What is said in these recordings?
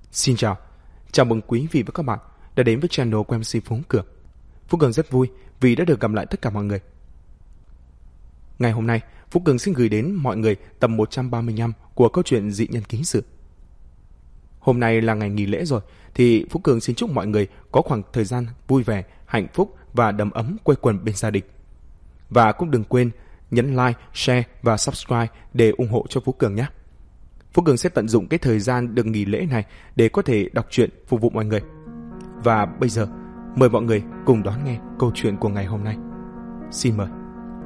Xin chào mừng quý vị và các bạn đã đến với channel của MC Phú Cường. Phú Cường rất vui vì đã được gặp lại tất cả mọi người. Ngày hôm nay, Phú Cường xin gửi đến mọi người tập 135 của câu chuyện Dị Nhân Ký Sự. Hôm nay là ngày nghỉ lễ rồi, thì Phú Cường xin chúc mọi người có khoảng thời gian vui vẻ, hạnh phúc và đầm ấm quây quần bên gia đình. Và cũng đừng quên nhấn like, share và subscribe để ủng hộ cho Phú Cường nhé. Phú Cường sẽ tận dụng cái thời gian được nghỉ lễ này để có thể đọc truyện phục vụ mọi người. Và bây giờ, mời mọi người cùng đón nghe câu chuyện của ngày hôm nay. Xin mời.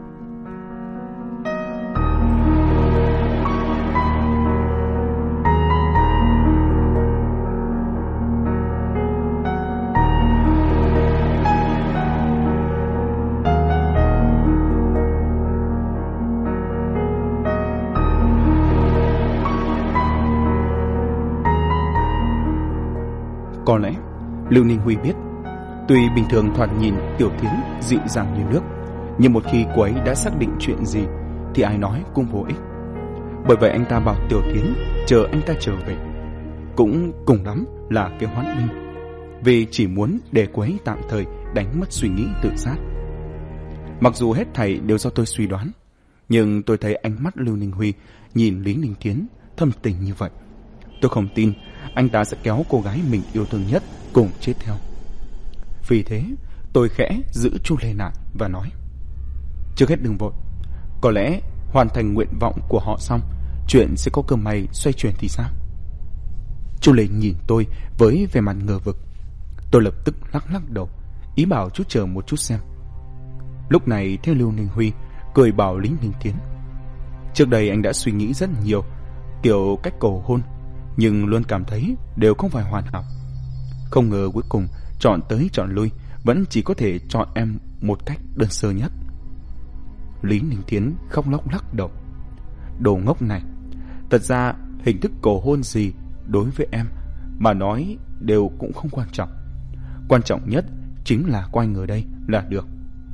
Có lẽ Lưu Ninh Huy biết, tuy bình thường thoạt nhìn Tiểu Thiến dịu dàng như nước, nhưng một khi cô ấy đã xác định chuyện gì thì ai nói cũng vô ích. Bởi vậy anh ta bảo Tiểu Thiến chờ anh ta trở về, cũng cùng lắm là cái hoãn binh, vì chỉ muốn để cô ấy tạm thời đánh mất suy nghĩ tự sát. Mặc dù hết thảy đều do tôi suy đoán, nhưng tôi thấy ánh mắt Lưu Ninh Huy nhìn Lý Ninh Thiến thâm tình như vậy, tôi không tin anh ta sẽ kéo cô gái mình yêu thương nhất cùng chết theo. Vì thế tôi khẽ giữ chu Lê lại và nói: trước hết đừng vội, có lẽ hoàn thành nguyện vọng của họ xong, chuyện sẽ có cơ may xoay chuyển thì sao? Chu Lê nhìn tôi với vẻ mặt ngờ vực. Tôi lập tức lắc đầu, ý bảo chú chờ một chút xem. Lúc này theo Lưu Ninh Huy cười bảo Lý Ninh Thiến: trước đây anh đã suy nghĩ rất nhiều kiểu cách cầu hôn, nhưng luôn cảm thấy đều không phải hoàn hảo. Không ngờ cuối cùng chọn tới chọn lui vẫn chỉ có thể chọn em một cách đơn sơ nhất. Lý Ninh Thiến khóc lóc lắc đầu: đồ ngốc này, thật ra hình thức cầu hôn gì đối với em mà nói đều cũng không quan trọng. Quan trọng nhất chính là có anh ở đây là được.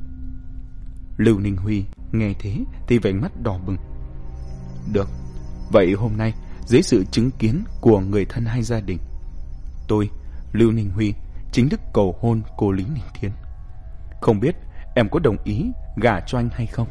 Lưu Ninh Huy nghe thế thì vành mắt đỏ bừng. Được, vậy hôm nay dưới sự chứng kiến của người thân hai gia đình, tôi, Lưu Ninh Huy, chính thức cầu hôn cô Lý Ninh Thiến. Không biết em có đồng ý gả cho anh hay không?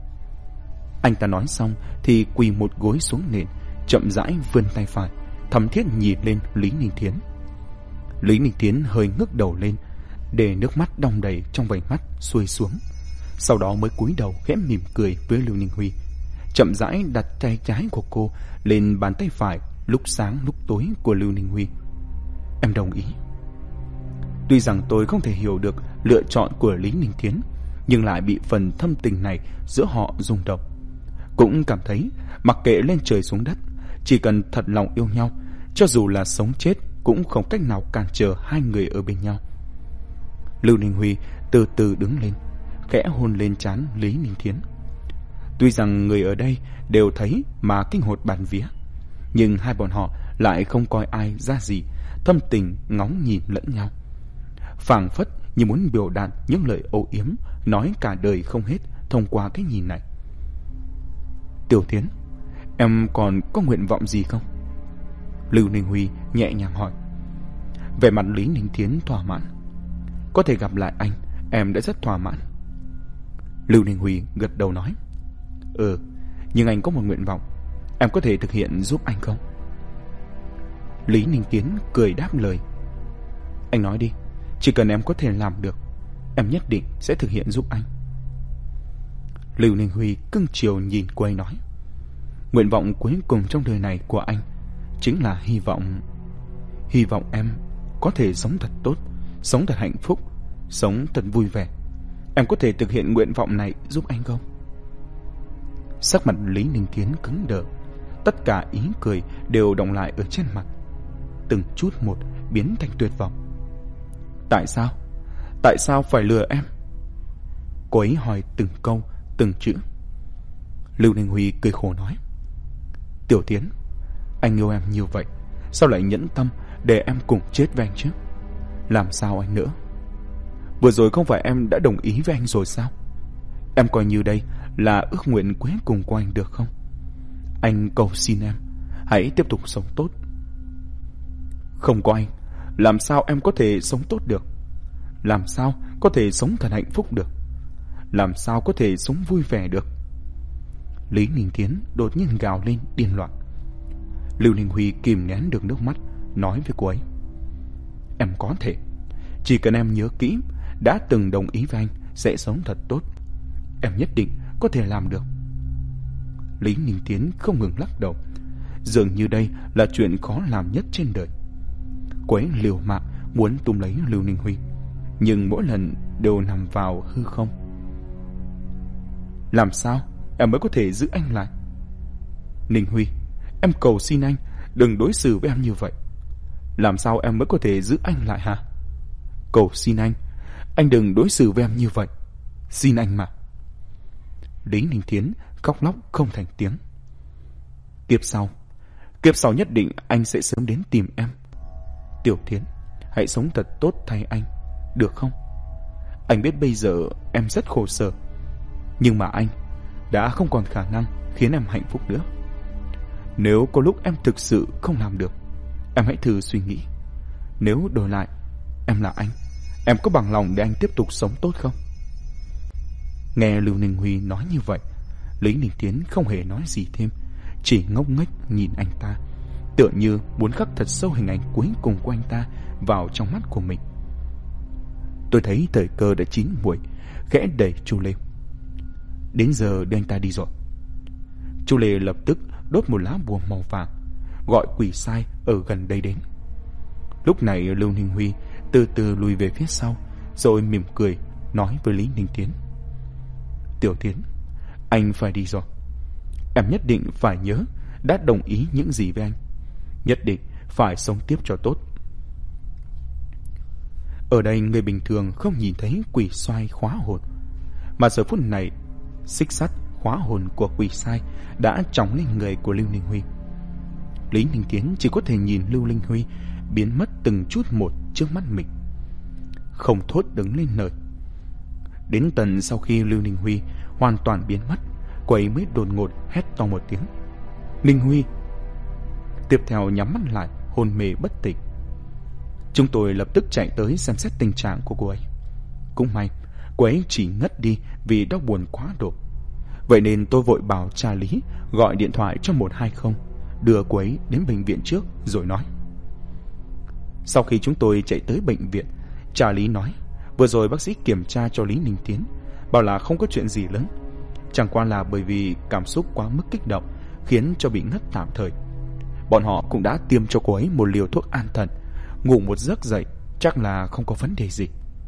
Anh ta nói xong thì quỳ một gối xuống nền, chậm rãi vươn tay phải, thầm thiết nhìn lên Lý Ninh Thiến. Lý Ninh Thiến hơi ngước đầu lên, để nước mắt đong đầy trong vành mắt xuôi xuống, sau đó mới cúi đầu khẽ mỉm cười với Lưu Ninh Huy, chậm rãi đặt tay trái của cô lên bàn tay phải lúc sáng lúc tối của Lưu Ninh Huy. Em đồng ý. Tuy rằng tôi không thể hiểu được lựa chọn của Lý Ninh Thiến, nhưng lại bị phần thâm tình này giữa họ rung động. Cũng cảm thấy mặc kệ lên trời xuống đất, chỉ cần thật lòng yêu nhau, cho dù là sống chết cũng không cách nào cản trở hai người ở bên nhau. Lưu Ninh Huy từ từ đứng lên, khẽ hôn lên trán Lý Ninh Thiến. Tuy rằng người ở đây đều thấy mà kinh hồn bạt vía, nhưng hai bọn họ lại không coi ai ra gì, thâm tình ngóng nhìn lẫn nhau, phảng phất như muốn biểu đạt những lời âu yếm nói cả đời không hết thông qua cái nhìn này. Tiểu Thiến, em còn có nguyện vọng gì không? Lưu Ninh Huy nhẹ nhàng hỏi. Về mặt Lý Ninh Thiến thỏa mãn. Có thể gặp lại anh, em đã rất thỏa mãn. Lưu Ninh Huy gật đầu nói: nhưng anh có một nguyện vọng, em có thể thực hiện giúp anh không? Lý Ninh Thiến cười đáp lời: anh nói đi, chỉ cần em có thể làm được, em nhất định sẽ thực hiện giúp anh. Lưu Ninh Huy cưng chiều nhìn cô ấy nói: nguyện vọng cuối cùng trong đời này của anh chính là hy vọng em có thể sống thật tốt, sống thật hạnh phúc, sống thật vui vẻ. Em có thể thực hiện nguyện vọng này giúp anh không? Sắc mặt Lý Ninh Thiến cứng đờ, tất cả ý cười đều đọng lại ở trên mặt, từng chút một biến thành tuyệt vọng. Tại sao? Tại sao phải lừa em? Cô ấy hỏi từng câu, từng chữ. Lưu Ninh Huy cười khổ nói: Tiểu Thiến, anh yêu em như vậy, sao lại nhẫn tâm để em cùng chết với anh chứ? Làm sao anh nữa? Vừa rồi không phải em đã đồng ý với anh rồi sao? Em coi như đây là ước nguyện cuối cùng của anh được không? Anh cầu xin em hãy tiếp tục sống tốt. Không có anh, làm sao em có thể sống tốt được? Làm sao có thể sống thật hạnh phúc được? Làm sao có thể sống vui vẻ được? Lý Ninh Tiến đột nhiên gào lên điên loạn. Lưu Ninh Huy kìm nén được nước mắt, nói với cô ấy: Em có thể, chỉ cần em nhớ kỹ, đã từng đồng ý với anh sẽ sống thật tốt, em nhất định có thể làm được. Lý Ninh Tiến không ngừng lắc đầu, dường như đây là chuyện khó làm nhất trên đời. Cô ấy liều mạng muốn túm lấy Lưu Ninh Huy, nhưng mỗi lần đều nằm vào hư không. Làm sao em mới có thể giữ anh lại? Ninh Huy, em cầu xin anh đừng đối xử với em như vậy. Làm sao em mới có thể giữ anh lại hả? Cầu xin anh đừng đối xử với em như vậy. Xin anh mà. Lý Ninh Tiến khóc lóc không thành tiếng. Kiếp sau nhất định anh sẽ sớm đến tìm em. Tiểu Thiến, hãy sống thật tốt thay anh, được không? Anh biết bây giờ em rất khổ sở, nhưng mà anh đã không còn khả năng khiến em hạnh phúc nữa. Nếu có lúc em thực sự không làm được, em hãy thử suy nghĩ, nếu đổi lại em là anh, em có bằng lòng để anh tiếp tục sống tốt không? Nghe Lưu Ninh Huy nói như vậy, Lý Ninh Tiến không hề nói gì thêm, chỉ ngốc nghếch nhìn anh ta, tựa như muốn khắc thật sâu hình ảnh cuối cùng của anh ta vào trong mắt của mình. Tôi thấy thời cơ đã chín muồi, khẽ đẩy Chu Lê. Đến giờ đưa anh ta đi rồi. Chu Lê lập tức đốt một lá bùa màu vàng, gọi quỷ sai ở gần đây đến. Lúc này Lưu Ninh Huy từ từ lùi về phía sau, rồi mỉm cười nói với Lý Ninh Tiến: Tiểu Tiến, anh phải đi rồi. Em nhất định phải nhớ đã đồng ý những gì với anh, nhất định phải sống tiếp cho tốt. Ở đây người bình thường không nhìn thấy quỷ xoay khóa hồn, mà giờ phút này xích sắt khóa hồn của quỷ sai đã tròng lên người của Lưu Ninh Huy. Lý Ninh Tiến chỉ có thể nhìn Lưu Ninh Huy biến mất từng chút một trước mắt mình, không thốt đứng lên lời. Đến tận sau khi Lưu Ninh Huy hoàn toàn biến mất, cô ấy mới đột ngột hét to một tiếng: Ninh Huy! Tiếp theo nhắm mắt lại, hôn mê bất tỉnh. Chúng tôi lập tức chạy tới xem xét tình trạng của cô ấy. Cũng may cô ấy chỉ ngất đi vì đau buồn quá độ. Vậy nên tôi vội bảo cha Lý gọi điện thoại cho 120, đưa cô ấy đến bệnh viện trước rồi nói. Sau khi chúng tôi chạy tới bệnh viện, cha Lý nói vừa rồi bác sĩ kiểm tra cho Lý Ninh Tiến, bảo là không có chuyện gì lớn, chẳng qua là bởi vì cảm xúc quá mức kích động khiến cho bị ngất tạm thời. Bọn họ cũng đã tiêm cho cô ấy một liều thuốc an thần, ngủ một giấc dậy chắc là không có vấn đề gì.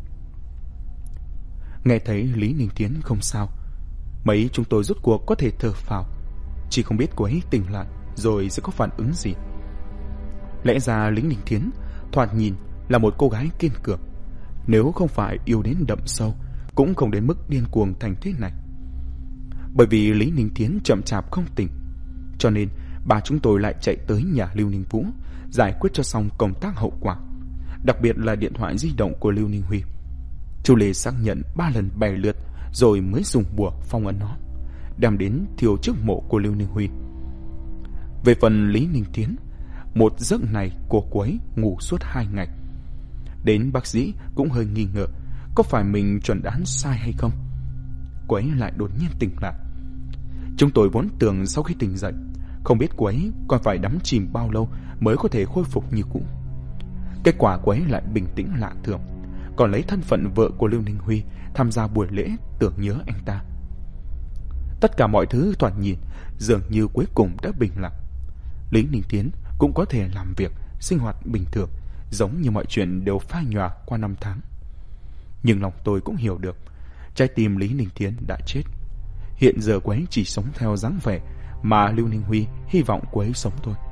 Nghe thấy Lý Ninh Tiến không sao, mấy chúng tôi rốt cuộc có thể thở phào, chỉ không biết cô ấy tỉnh lại rồi sẽ có phản ứng gì. Lẽ ra Lý Ninh Tiến thoạt nhìn là một cô gái kiên cường, nếu không phải yêu đến đậm sâu cũng không đến mức điên cuồng thành thế này. Bởi vì Lý Ninh Tiến chậm chạp không tỉnh, cho nên ba chúng tôi lại chạy tới nhà Lưu Ninh Vũ giải quyết cho xong công tác hậu quả, đặc biệt là điện thoại di động của Lưu Ninh Huy. Chu Lê xác nhận 3 lần 7 lượt rồi mới dùng bùa phong ấn nó, đem đến thiêu trước mộ của Lưu Ninh Huy. Về phần Lý Ninh Tiến, một giấc này của cô ấy ngủ suốt 2 ngày. Đến bác sĩ cũng hơi nghi ngờ có phải mình chuẩn đoán sai hay không. Cô ấy lại đột nhiên tỉnh lại. Chúng tôi vốn tưởng sau khi tỉnh dậy, không biết cô ấy còn phải đắm chìm bao lâu mới có thể khôi phục như cũ. Kết quả cô ấy lại bình tĩnh lạ thường, còn lấy thân phận vợ của Lưu Ninh Huy tham gia buổi lễ tưởng nhớ anh ta. Tất cả mọi thứ thoạt nhìn dường như cuối cùng đã bình lặng. Lý Ninh Tiến cũng có thể làm việc, sinh hoạt bình thường, giống như mọi chuyện đều phai nhòa qua 5 tháng. Nhưng lòng tôi cũng hiểu được, trái tim Lý Ninh Tiến đã chết. Hiện giờ cô ấy chỉ sống theo dáng vẻ mà Lưu Ninh Huy hy vọng cô ấy sống thôi.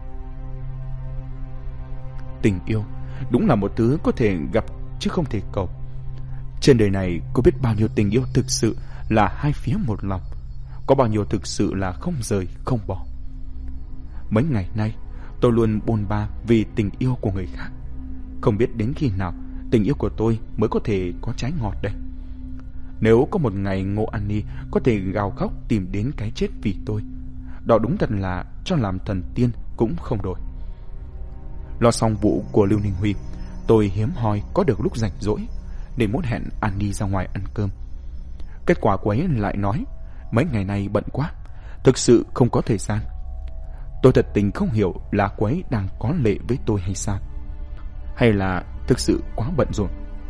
Tình yêu đúng là một thứ có thể gặp chứ không thể cầu. Trên đời này có biết bao nhiêu tình yêu thực sự là hai phía một lòng, có bao nhiêu thực sự là không rời không bỏ. Mấy ngày nay tôi luôn bôn ba vì tình yêu của người khác, không biết đến khi nào tình yêu của tôi mới có thể có trái ngọt đây. Nếu có một ngày Ngô An Ni có thể gào khóc tìm đến cái chết vì tôi, đó đúng thật là cho làm thần tiên cũng không đổi. Lo xong vụ của Lưu Ninh Huy, tôi hiếm hoi có được lúc rảnh rỗi để muốn hẹn Annie ra ngoài ăn cơm. Kết quả cô ấy lại nói mấy ngày nay bận quá, thực sự không có thời gian. Tôi thật tình không hiểu là cô ấy đang có lệ với tôi hay sao, hay là thực sự quá bận rồi.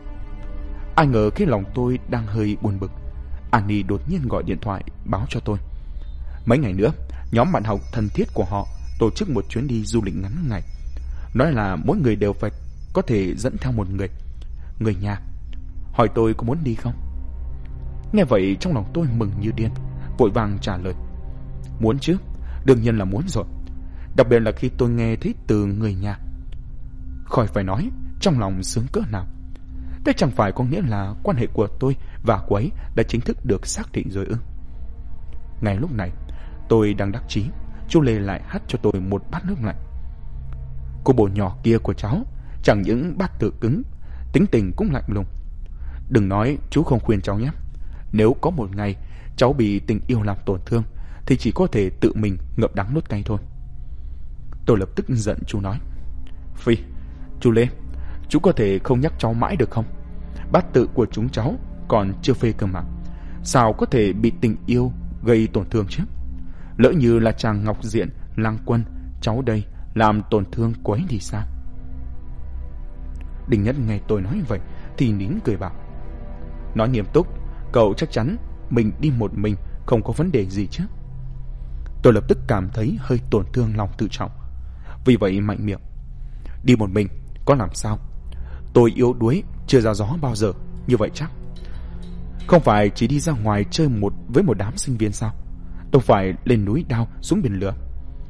Ai ngờ cái lòng tôi đang hơi buồn bực, Annie đột nhiên gọi điện thoại báo cho tôi mấy ngày nữa nhóm bạn học thân thiết của họ tổ chức một chuyến đi du lịch ngắn ngày, nói là mỗi người đều phải có thể dẫn theo một người nhà. Hỏi tôi có muốn đi không. Nghe vậy trong lòng tôi mừng như điên, vội vàng trả lời muốn chứ, đương nhiên là muốn rồi. Đặc biệt là khi tôi nghe thấy từ người nhà, khỏi phải nói trong lòng sướng cỡ nào. Thế chẳng phải có nghĩa là quan hệ của tôi và cô ấy đã chính thức được xác định rồi ư? Ngay lúc này tôi đang đắc chí, chú Lê lại hắt cho tôi một bát nước lạnh. Cô bồ nhỏ kia của cháu chẳng những bát tự cứng, tính tình cũng lạnh lùng. Đừng nói chú không khuyên cháu nhé. Nếu có một ngày cháu bị tình yêu làm tổn thương thì chỉ có thể tự mình ngậm đắng nuốt cay thôi. Tôi lập tức giận chú nói: Phi, chú Lê, chú có thể không nhắc cháu mãi được không? Bát tự của chúng cháu còn chưa phê cơ mà, sao có thể bị tình yêu gây tổn thương chứ? Lỡ như là chàng Ngọc Diện, Lăng Quân, cháu đây làm tổn thương cô ấy thì sao? Đình Nhất nghe tôi nói vậy thì nín cười bảo: Nói nghiêm túc, cậu chắc chắn mình đi một mình không có vấn đề gì chứ? Tôi lập tức cảm thấy hơi tổn thương lòng tự trọng, vì vậy mạnh miệng: Đi một mình có làm sao? Tôi yếu đuối chưa ra gió bao giờ như vậy chắc. Không phải chỉ đi ra ngoài chơi với một đám sinh viên sao? Đâu phải lên núi đao xuống biển lửa.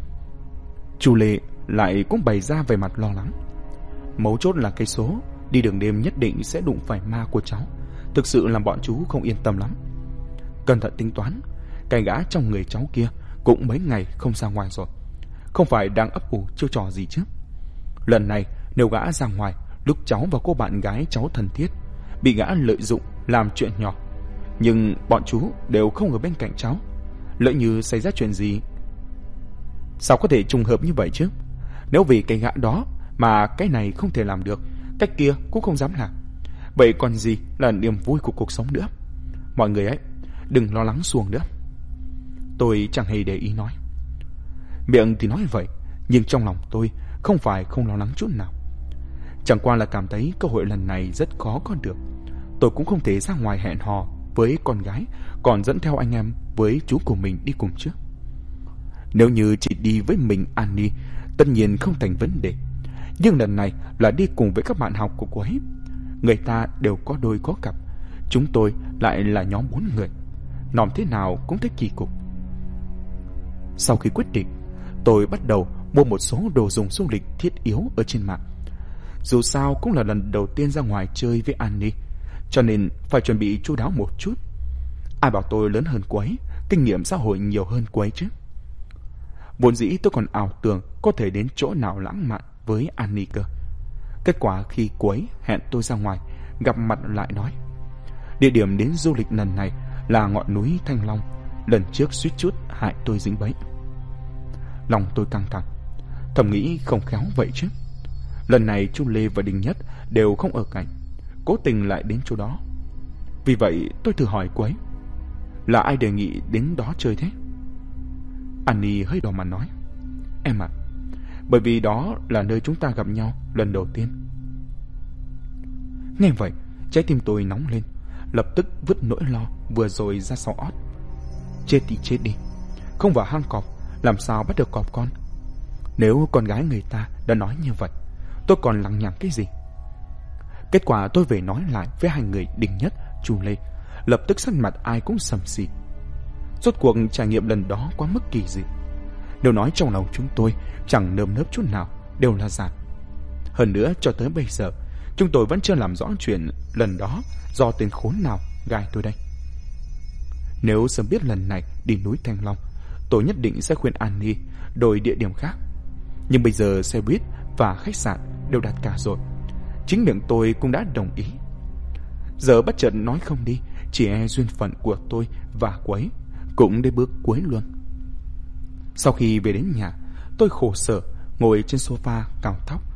Chú Lê lại cũng bày ra vẻ mặt lo lắng. Mấu chốt là cái số đi đường đêm nhất định sẽ đụng phải ma của cháu, thực sự làm bọn chú không yên tâm lắm. Cẩn thận tính toán, cái gã trong người cháu kia cũng mấy ngày không ra ngoài rồi, không phải đang ấp ủ chiêu trò gì chứ? Lần này nếu gã ra ngoài lúc cháu và cô bạn gái cháu thân thiết, bị gã lợi dụng làm chuyện nhỏ, nhưng bọn chú đều không ở bên cạnh cháu, lỡ như xảy ra chuyện gì, sao có thể trùng hợp như vậy chứ? Nếu vì cái gã đó mà cái này không thể làm được, cái kia cũng không dám làm, vậy còn gì là niềm vui của cuộc sống nữa? Mọi người ấy, đừng lo lắng xuồng nữa. Tôi chẳng hề để ý nói. Miệng thì nói vậy, nhưng trong lòng tôi không phải không lo lắng chút nào. Chẳng qua là cảm thấy cơ hội lần này rất khó có được. Tôi cũng không thể ra ngoài hẹn hò với con gái còn dẫn theo anh em với chú của mình đi cùng chứ. Nếu như chỉ đi với mình Annie, tất nhiên không thành vấn đề. Nhưng lần này là đi cùng với các bạn học của cô ấy. Người ta đều có đôi có cặp, chúng tôi lại là nhóm 4 người, nòm thế nào cũng thấy kỳ cục. Sau khi quyết định, tôi bắt đầu mua một số đồ dùng du lịch thiết yếu ở trên mạng. Dù sao cũng là lần đầu tiên ra ngoài chơi với Annie, cho nên phải chuẩn bị chu đáo một chút. Ai bảo tôi lớn hơn cô ấy, kinh nghiệm xã hội nhiều hơn cô ấy chứ? Vốn dĩ tôi còn ảo tưởng có thể đến chỗ nào lãng mạn với Annie cơ. Kết quả khi cô ấy hẹn tôi ra ngoài gặp mặt lại nói địa điểm đến du lịch lần này là ngọn núi Thanh Long, lần trước suýt chút hại tôi dính bẫy. Lòng tôi căng thẳng, thầm nghĩ không khéo vậy chứ. Lần này chú Lê và Đình Nhất đều không ở cạnh, cố tình lại đến chỗ đó. Vì vậy tôi thử hỏi cô ấy, là ai đề nghị đến đó chơi thế? Annie hơi đỏ mặt nói, em ạ, bởi vì đó là nơi chúng ta gặp nhau lần đầu tiên. Nghe vậy, trái tim tôi nóng lên, lập tức vứt nỗi lo vừa rồi ra sau ót. Chết thì chết đi, không vào hang cọp làm sao bắt được cọp con? Nếu con gái người ta đã nói như vậy, tôi còn lằng nhằng cái gì? Kết quả tôi về nói lại với hai người Đình Nhất, Chu Lê, lập tức sắc mặt ai cũng sầm xì. Rốt cuộc trải nghiệm lần đó quá mức kỳ dị. Nếu nói trong lòng chúng tôi chẳng nơm nớp chút nào, đều là giả. Hơn nữa cho tới bây giờ chúng tôi vẫn chưa làm rõ chuyện lần đó do tên khốn nào gài tôi đây. Nếu sớm biết lần này đi núi Thanh Long, tôi nhất định sẽ khuyên Annie đổi địa điểm khác. Nhưng bây giờ xe buýt và khách sạn đều đặt cả rồi, chính miệng tôi cũng đã đồng ý. Giờ bất chợt nói không đi, chỉ e duyên phận của tôi và cô ấy cũng đến bước cuối luôn. Sau khi về đến nhà, tôi khổ sở ngồi trên sofa cào tóc,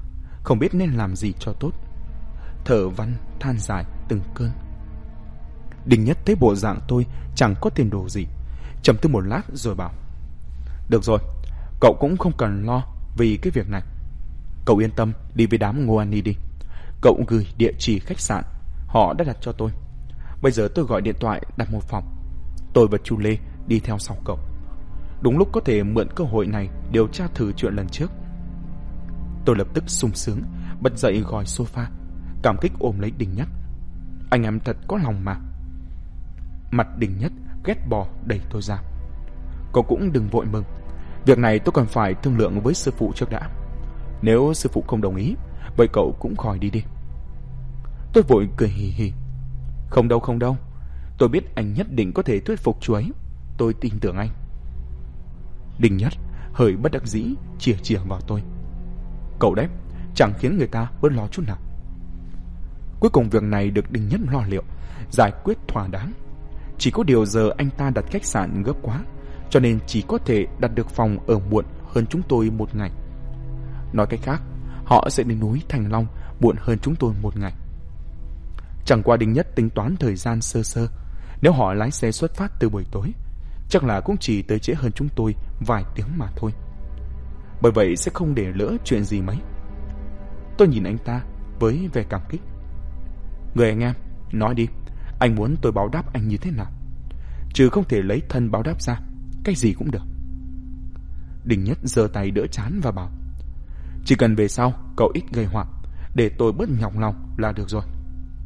không biết nên làm gì cho tốt. Thở văn than dài từng cơn. Đinh Nhất thấy bộ dạng tôi chẳng có tiền đồ gì, trầm tư một lát rồi bảo: được rồi, cậu cũng không cần lo vì cái việc này. Cậu yên tâm đi với đám Ngô An Ni đi. Cậu gửi địa chỉ khách sạn họ đã đặt cho tôi. Bây giờ tôi gọi điện thoại đặt một phòng. Tôi và Chu Lê đi theo sau cậu. Đúng lúc có thể mượn cơ hội này điều tra thử chuyện lần trước. Tôi lập tức sung sướng bật dậy gòi sofa, cảm kích ôm lấy Đinh Nhất. Anh em thật có lòng mà. Mặt Đinh Nhất ghét bỏ đẩy tôi ra. Cậu cũng đừng vội mừng. Việc này tôi còn phải thương lượng với sư phụ trước đã. Nếu sư phụ không đồng ý, vậy cậu cũng khỏi đi đi. Tôi vội cười hì hì. Không đâu. Tôi biết anh nhất định có thể thuyết phục chú ấy. Tôi tin tưởng anh. Đinh Nhất hơi bất đắc dĩ chìa vào tôi. Cậu đấy, chẳng khiến người ta bớt lo chút nào. Cuối cùng việc này được Đinh Nhất lo liệu, giải quyết thỏa đáng. Chỉ có điều giờ anh ta đặt khách sạn gấp quá, cho nên chỉ có thể đặt được phòng ở muộn hơn chúng tôi một ngày. Nói cách khác, họ sẽ đến núi Thành Long muộn hơn chúng tôi một ngày. Chẳng qua Đinh Nhất tính toán thời gian sơ sơ. Nếu họ lái xe xuất phát từ buổi tối, chắc là cũng chỉ tới trễ hơn chúng tôi vài tiếng mà thôi. Bởi vậy sẽ không để lỡ chuyện gì mấy. Tôi nhìn anh ta với vẻ cảm kích. Người anh em, nói đi, anh muốn tôi báo đáp anh như thế nào? Chứ không thể lấy thân báo đáp ra, cái gì cũng được. Đinh Nhất giơ tay đỡ trán và bảo: chỉ cần về sau cậu ít gây họa, để tôi bớt nhọc lòng là được rồi.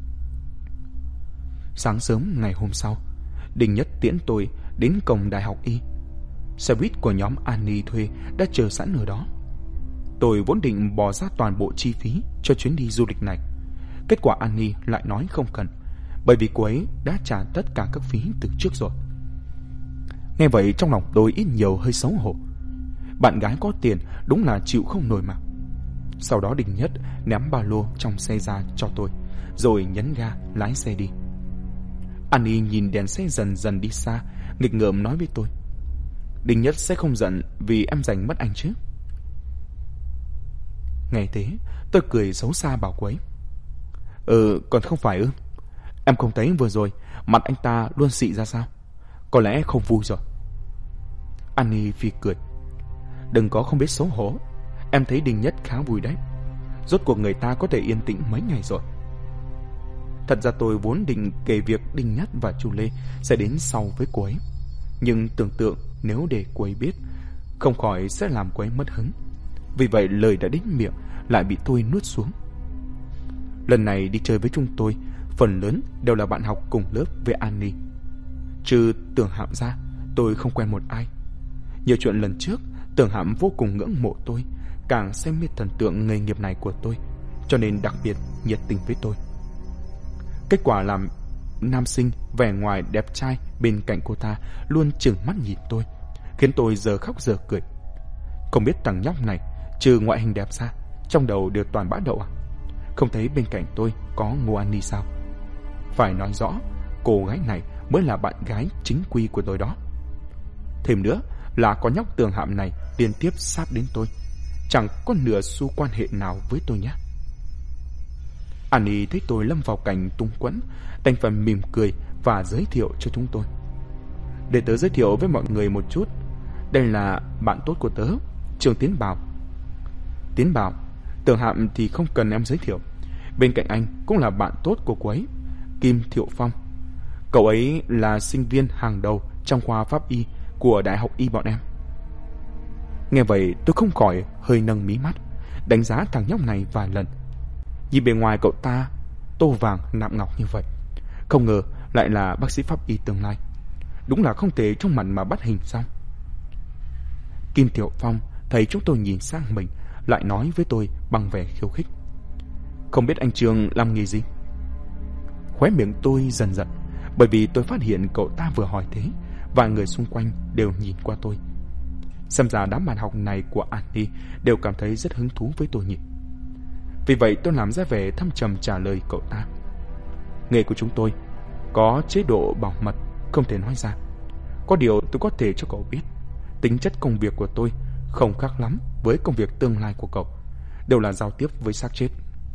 Sáng sớm ngày hôm sau, Đinh Nhất tiễn tôi đến cổng Đại học Y. Xe buýt của nhóm Annie thuê đã chờ sẵn ở đó. Tôi vốn định bỏ ra toàn bộ chi phí cho chuyến đi du lịch này. Kết quả Annie lại nói không cần, bởi vì cô ấy đã trả tất cả các phí từ trước rồi. Nghe vậy trong lòng tôi ít nhiều hơi xấu hổ. Bạn gái có tiền đúng là chịu không nổi mà. Sau đó Đinh Nhất ném ba lô trong xe ra cho tôi, rồi nhấn ga lái xe đi. Annie nhìn đèn xe dần dần đi xa, nghịch ngợm nói với tôi: Đinh Nhất sẽ không giận vì em giành mất anh chứ? Nghe thế, tôi cười xấu xa bảo cô ấy: còn không phải ư? Em không thấy vừa rồi mặt anh ta luôn xị ra sao? Có lẽ không vui rồi. Annie phì cười: đừng có không biết xấu hổ. Em thấy Đinh Nhất khá vui đấy. Rốt cuộc người ta có thể yên tĩnh mấy ngày rồi. Thật ra tôi vốn định kể việc Đinh Nhất và Chu Lê sẽ đến sau với cô ấy, nhưng tưởng tượng nếu để cô ấy biết, không khỏi sẽ làm cô ấy mất hứng. Vì vậy lời đã đến miệng lại bị tôi nuốt xuống. Lần này đi chơi với chúng tôi, phần lớn đều là bạn học cùng lớp với Annie. Trừ Tưởng Hạm ra, tôi không quen một ai. Nhiều chuyện lần trước, Tưởng Hạm vô cùng ngưỡng mộ tôi, càng xem như thần tượng nghề nghiệp này của tôi, cho nên đặc biệt nhiệt tình với tôi. Kết quả làm nam sinh vẻ ngoài đẹp trai bên cạnh cô ta luôn trừng mắt nhìn tôi, khiến tôi giờ khóc giờ cười. Không biết thằng nhóc này trừ ngoại hình đẹp ra, trong đầu đều toàn bã đậu à? Không thấy bên cạnh tôi có Ngô An Ni sao? Phải nói rõ, cô gái này mới là bạn gái chính quy của tôi đó. Thêm nữa là có nhóc Tưởng Hạm này liên tiếp sát đến tôi, chẳng có nửa xu quan hệ nào với tôi nhé. Annie thấy tôi lâm vào cảnh túng quẫn, đành phải mỉm cười và giới thiệu cho chúng tôi. Để tớ giới thiệu với mọi người một chút, đây là bạn tốt của tớ, Trương Tiến Bảo. Tiến Bảo, Tưởng Hạm thì không cần em giới thiệu. Bên cạnh anh cũng là bạn tốt của cô ấy, Kim Thiệu Phong. Cậu ấy là sinh viên hàng đầu trong khoa pháp y của Đại học Y bọn em. Nghe vậy tôi không khỏi hơi nâng mí mắt, đánh giá thằng nhóc này vài lần. Nhìn bề ngoài cậu ta tô vàng nạm ngọc như vậy, không ngờ lại là bác sĩ pháp y tương lai. Đúng là không thể trong mặt mà bắt hình xong. Kim Thiệu Phong thấy chúng tôi nhìn sang mình, lại nói với tôi bằng vẻ khiêu khích: không biết anh Trương làm nghề gì? Khóe miệng tôi dần giật, bởi vì tôi phát hiện cậu ta vừa hỏi thế, và người xung quanh đều nhìn qua tôi. Xem ra đám bạn học này của Annie đều cảm thấy rất hứng thú với tôi nhỉ. Vì vậy tôi làm ra vẻ thâm trầm trả lời cậu ta: nghề của chúng tôi có chế độ bảo mật, không thể nói ra. Có điều tôi có thể cho cậu biết, tính chất công việc của tôi không khác lắm với công việc tương lai của cậu. đều là giao tiếp với xác chết.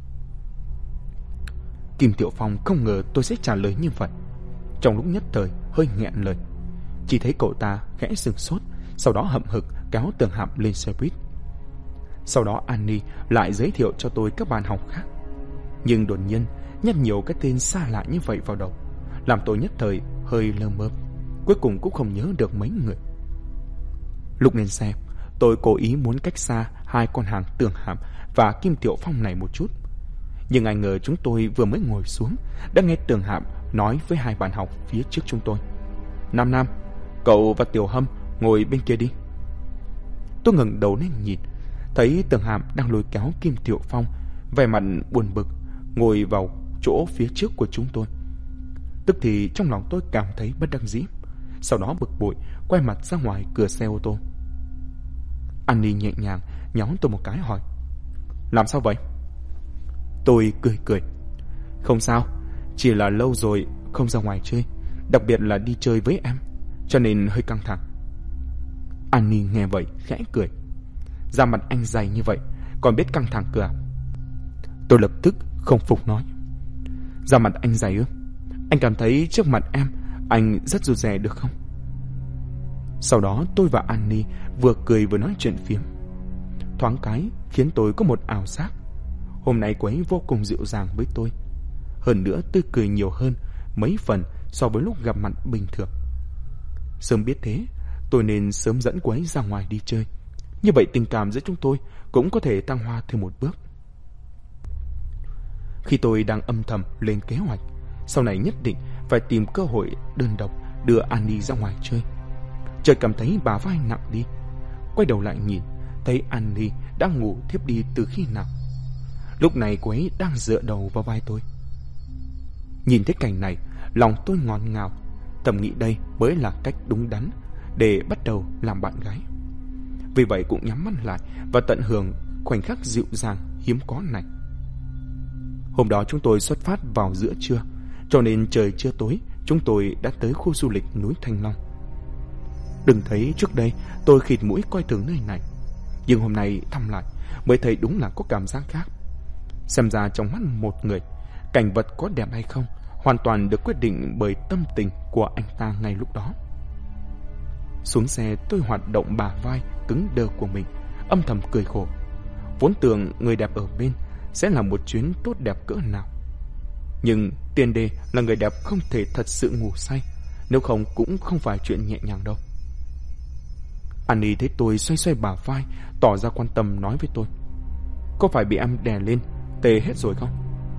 Kim Tiểu Phong không ngờ tôi sẽ trả lời như vậy. Trong lúc nhất thời hơi nghẹn lời. Chỉ thấy cậu ta khẽ sừng sốt, sau đó hậm hực kéo Tường Hạm lên xe buýt. Sau đó Annie lại giới thiệu cho tôi các bạn học khác. Nhưng đột nhiên nhét nhiều cái tên xa lạ như vậy vào đầu, làm tôi nhất thời hơi lơ mơ. Cuối cùng cũng không nhớ được mấy người. Lúc lên xe, tôi cố ý muốn cách xa hai con hàng Tường Hạm và Kim Tiểu Phong này một chút. Nhưng ai ngờ chúng tôi vừa mới ngồi xuống đã nghe Tường Hạm nói với hai bạn học phía trước chúng tôi: Nam Nam, cậu và Tiểu Hâm ngồi bên kia đi. Tôi ngẩng đầu lên nhìn, thấy Tường Hạm đang lôi kéo Kim Tiểu Phong, vẻ mặt buồn bực, ngồi vào chỗ phía trước của chúng tôi. Tức thì trong lòng tôi cảm thấy bất đắc dĩ, sau đó bực bội quay mặt ra ngoài cửa xe ô tô. Annie nhẹ nhàng nhéo tôi một cái hỏi: Làm sao vậy? Tôi cười cười: Không sao, chỉ là lâu rồi không ra ngoài chơi, đặc biệt là đi chơi với em, cho nên hơi căng thẳng. Annie nghe vậy khẽ cười: Da mặt anh dày như vậy còn biết căng thẳng cơ à? Tôi lập tức không phục nói: Da mặt anh dày ư? Anh cảm thấy trước mặt em anh rất rụt rè được không? Sau đó tôi và Annie vừa cười vừa nói chuyện phiếm. Thoáng cái khiến tôi có một ảo giác hôm nay cô ấy vô cùng dịu dàng với tôi, hơn nữa tươi cười nhiều hơn mấy phần so với lúc gặp mặt bình thường. Sớm biết thế, tôi nên sớm dẫn cô ấy ra ngoài đi chơi, như vậy tình cảm giữa chúng tôi cũng có thể tăng hoa thêm một bước. Khi tôi đang âm thầm lên kế hoạch sau này nhất định phải tìm cơ hội đơn độc đưa Annie ra ngoài chơi, chợt cảm thấy bả vai nặng đi. Quay đầu lại nhìn, thấy Annie đã ngủ thiếp đi từ khi nào. Lúc này cô ấy đang dựa đầu vào vai tôi. Nhìn thấy cảnh này, lòng tôi ngọt ngào, thầm nghĩ đây mới là cách đúng đắn để bắt đầu làm bạn gái. Vì vậy cũng nhắm mắt lại và tận hưởng khoảnh khắc dịu dàng hiếm có này. Hôm đó chúng tôi xuất phát vào giữa trưa, cho nên trời chưa tối chúng tôi đã tới khu du lịch núi Thanh Long. Đừng thấy trước đây tôi khịt mũi coi thường nơi này, nhưng hôm nay thăm lại mới thấy đúng là có cảm giác khác. Xem ra trong mắt một người, cảnh vật có đẹp hay không hoàn toàn được quyết định bởi tâm tình của anh ta ngay lúc đó. Xuống xe tôi hoạt động bả vai cứng đơ của mình, âm thầm cười khổ. Vốn tưởng người đẹp ở bên sẽ là một chuyến tốt đẹp cỡ nào, nhưng tiền đề là người đẹp không thể thật sự ngủ say, nếu không cũng không phải chuyện nhẹ nhàng đâu. Annie thấy tôi xoay xoay bả vai, tỏ ra quan tâm nói với tôi: Có phải bị em đè lên tê hết rồi không?